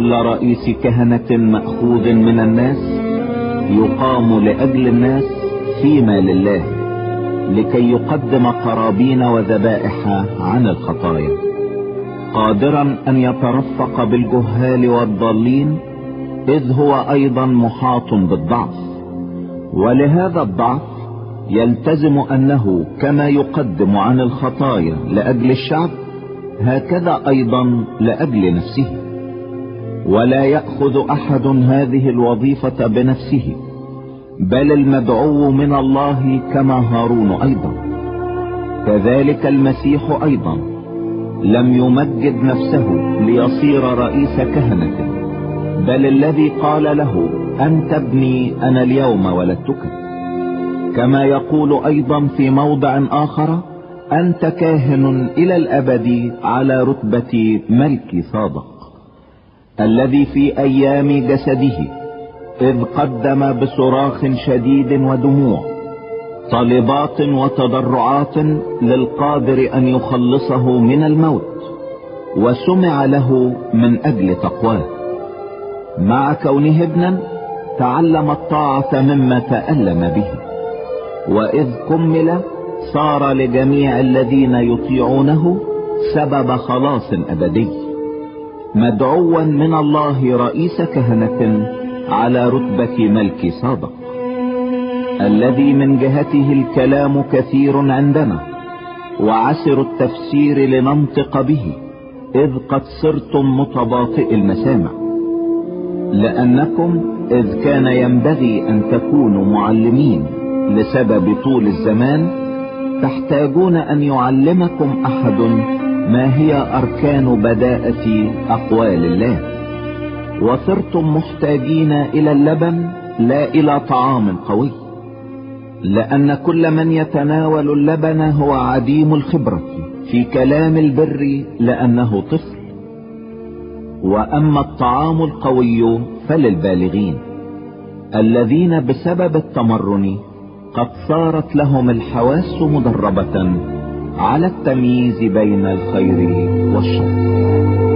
كل رئيس كهنة مأخوذ من الناس يقام لأجل الناس فيما لله، لكي يقدم قرابين وذبائح عن الخطايا، قادرا أن يترفق بالجهال والضالين، إذ هو أيضا محاط بالضعف. ولهذا الضعف يلتزم أنه كما يقدم عن الخطايا لأجل الشعب، هكذا أيضا لأجل نفسه. ولا يأخذ أحد هذه الوظيفة بنفسه، بل المدعو من الله كما هارون أيضا. كذلك المسيح أيضا لم يمجد نفسه ليصير رئيس كهنة، بل الذي قال له: أنت ابني أنا اليوم ولدتك. كما يقول أيضا في موضع آخر: أنت كاهن إلى الأبد على رتبة ملك صادق، الذي في أيام جسده إذ قدم بصراخ شديد ودموع طلبات وتضرعات للقادر أن يخلصه من الموت، وسمع له من أجل تقواه. مع كونه ابنا تعلم الطاعة مما تألم به، وإذ كمل صار لجميع الذين يطيعونه سبب خلاص أبدي، مدعوا من الله رئيس كهنة على رتبة ملك صادق، الذي من جهته الكلام كثير عندنا وعسر التفسير لننطق به، إذ قد صرتم متباطئ المسامع. لأنكم إذ كان ينبغي أن تكونوا معلمين لسبب طول الزمان، تحتاجون أن يعلمكم أحد ما هي أركان بداءة أقوال الله، وصرتم محتاجين إلى اللبن لا إلى طعام قوي، لأن كل من يتناول اللبن هو عديم الخبرة في كلام البر، لأنه طفل. وأما الطعام القوي فللبالغين، الذين بسبب التمرن قد صارت لهم الحواس مدربة على التمييز بين الخير والشر.